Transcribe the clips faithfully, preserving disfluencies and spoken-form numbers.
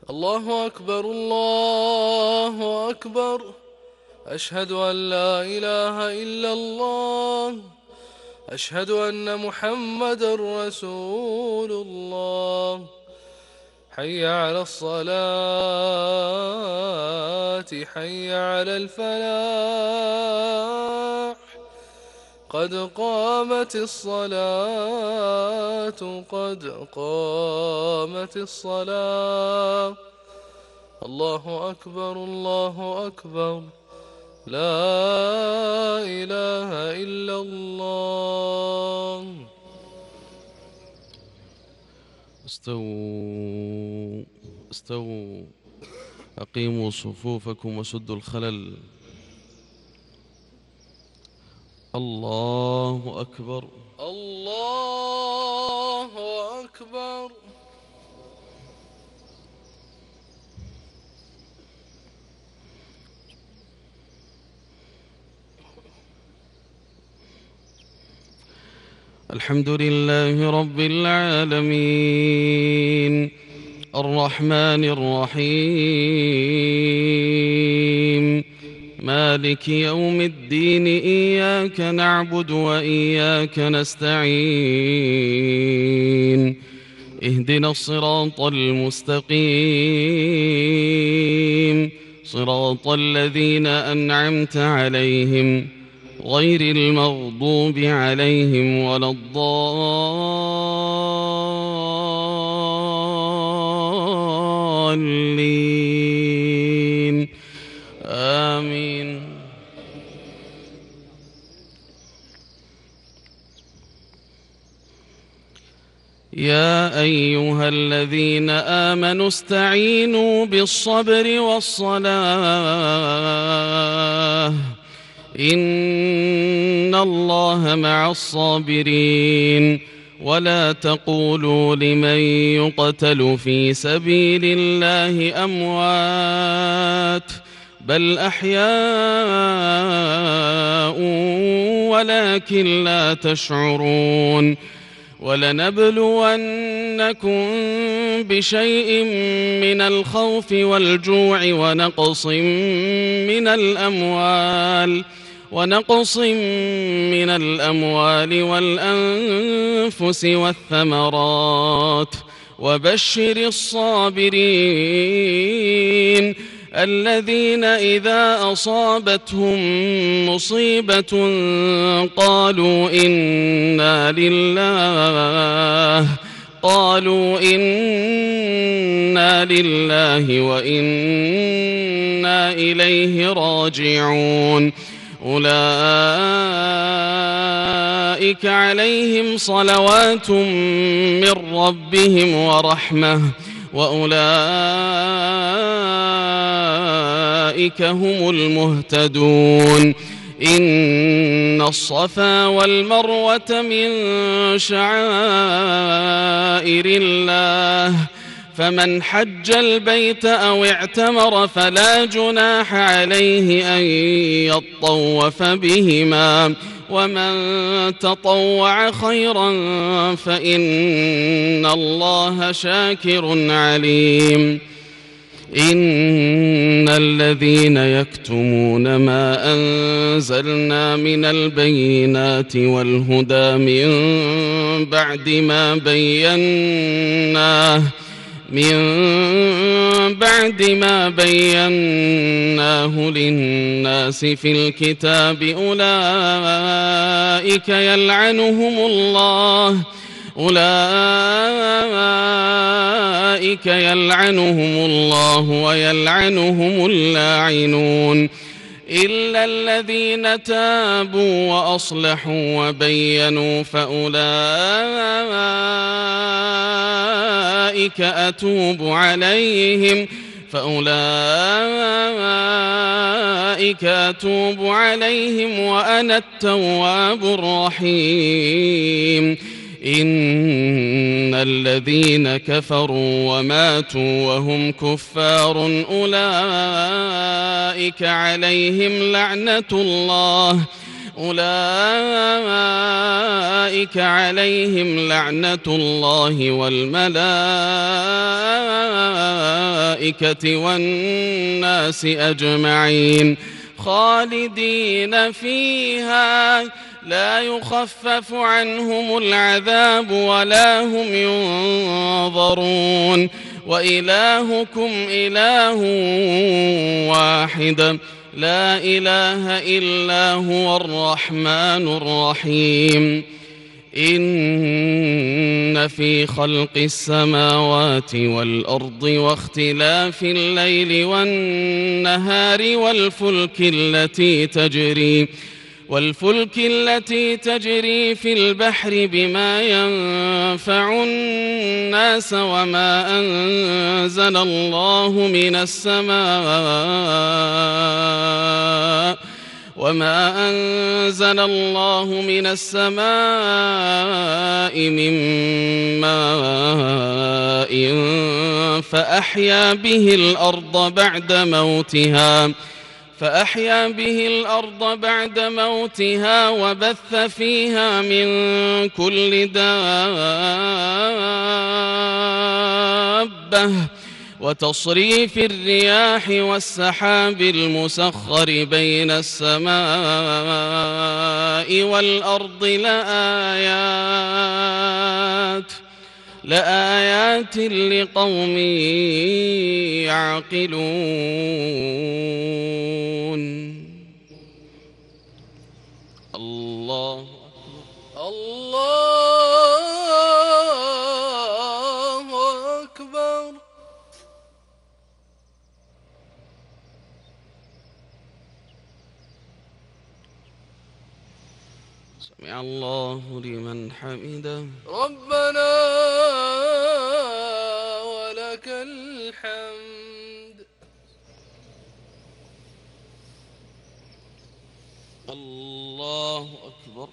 الله أكبر الله أكبر. أشهد أن لا إله إلا الله. أشهد أن محمدا رسول الله. حي على الصلاة حي على الفلاح. قد قامت الصلاة قد قامت الصلاة. الله أكبر الله أكبر. لا إله إلا الله. استووا استووا أقيموا صفوفكم وسدوا الخلل. الله أكبر الله أكبر. الحمد لله رب العالمين الرحمن الرحيم مالك يوم الدين. إياك نعبد وإياك نستعين. اهدنا الصراط المستقيم صراط الذين أنعمت عليهم غير المغضوب عليهم ولا الضالين. آمين. يا أيها الذين آمنوا استعينوا بالصبر والصلاة إن الله مع الصابرين. ولا تقولوا لمن يقتل في سبيل الله أموات بل أحياء ولكن لا تشعرون. ولنبلونكم بشيء من الخوف والجوع ونقص من الأموال ونقص من الأموال والأنفس والثمرات وبشر الصابرين الذين إذا أصابتهم مصيبة قالوا إنا لله قالوا إنا لله وإنا إليه راجعون. أولئك عليهم صلوات من ربهم ورحمة وأولئك هم المهتدون. إن الصفا والمروة من شعائر الله فمن حج البيت أو اعتمر فلا جناح عليه أن يطوف بهما ومن تطوع خيرا فإن الله شاكر عليم. إن الذين يكتمون ما أنزلنا من البينات والهدى من بعد ما بيناه من بعد ما بيناه للناس في الكتاب أولئك يلعنهم الله أولئك يلعنهم الله ويلعنهم اللاعنون إلا الذين تابوا وأصلحوا وبينوا فأولئك أتوب عليهم فأولئك أتوب عليهم وأنا التواب الرحيم. إن الذين كفروا وماتوا وهم كفار أولئك عليهم لعنة الله أولئك عليهم لعنة الله والملائكة والناس أجمعين خالدين فيها لا يخفف عنهم العذاب ولا هم ينظرون وإلهكم إله واحد لا إله إلا هو الرحمن الرحيم إن في خلق السماوات والأرض واختلاف الليل والنهار والفلك التي تجري والفلك التي تجري في البحر بما ينفع الناس وما أنزل الله من السماء وما أنزل الله من السماء من ماء فأحيا به الأرض بعد موتها فأحيا به الأرض بعد موتها وبث فيها من كل دابة وتصريف الرياح والسحاب المسخر بين السماء والأرض لآيات لآيات لقوم يعقلون. الله الله أكبر. سمع الله لمن حمده ربنا ولك الحمد. الله أكبر.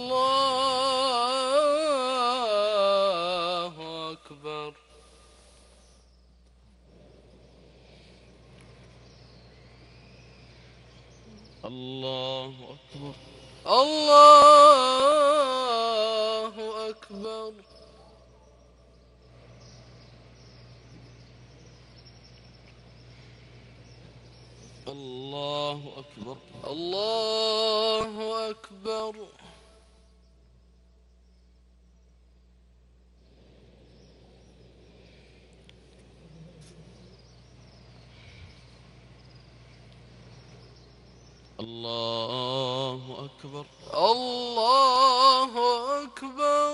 الله أكبر. الله أكبر. الله أكبر. الله أكبر. الله أكبر. الله أكبر. الله أكبر.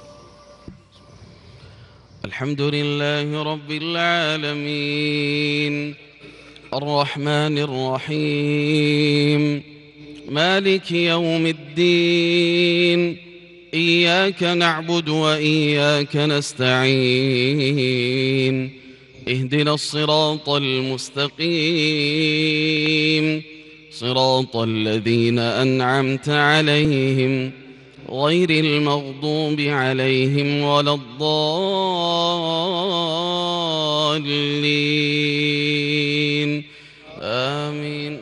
الحمد لله رب العالمين الرحمن الرحيم مالك يوم الدين إياك نعبد وإياك نستعين اهدنا الصراط المستقيم صراط الذين أنعمت عليهم غير المغضوب عليهم ولا الضالين آمين.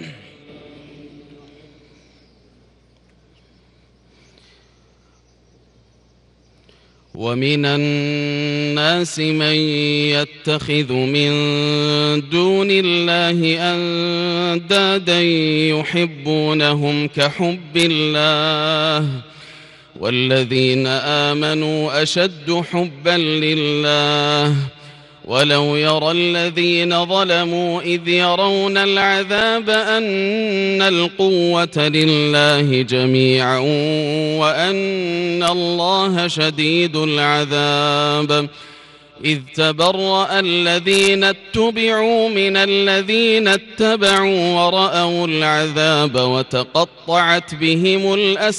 ومن الناس من يتخذ من دون الله أندادا يحبونهم كحب الله والذين آمنوا أشد حبا لله ولو يرى الذين ظلموا إذ يرون العذاب أن القوة لله جميعا وأن الله شديد العذاب إذ تبرأ الذين اتبعوا من الذين اتبعوا ورأوا العذاب وتقطعت بهم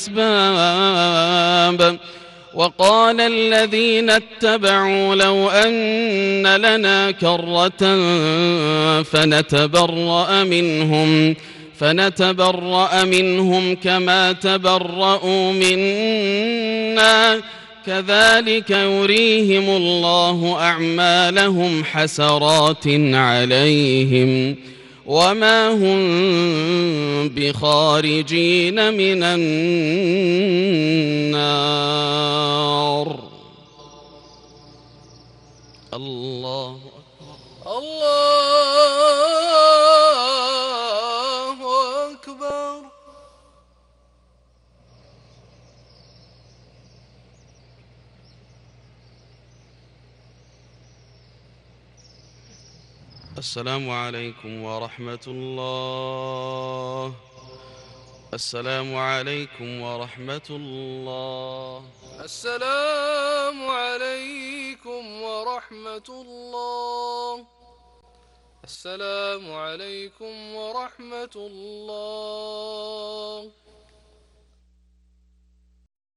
الأسباب وقال الذين اتبعوا لو أن لنا كرة فنتبرأ منهم فنتبرأ منهم كما تبرأوا منا كذلك يريهم الله أعمالهم حسرات عليهم وما هم بخارجين من النار. الله الله أكبر. السلام عليكم ورحمة الله. السلام عليكم ورحمة الله. السلام عليكم ورحمة الله. السلام عليكم ورحمة الله.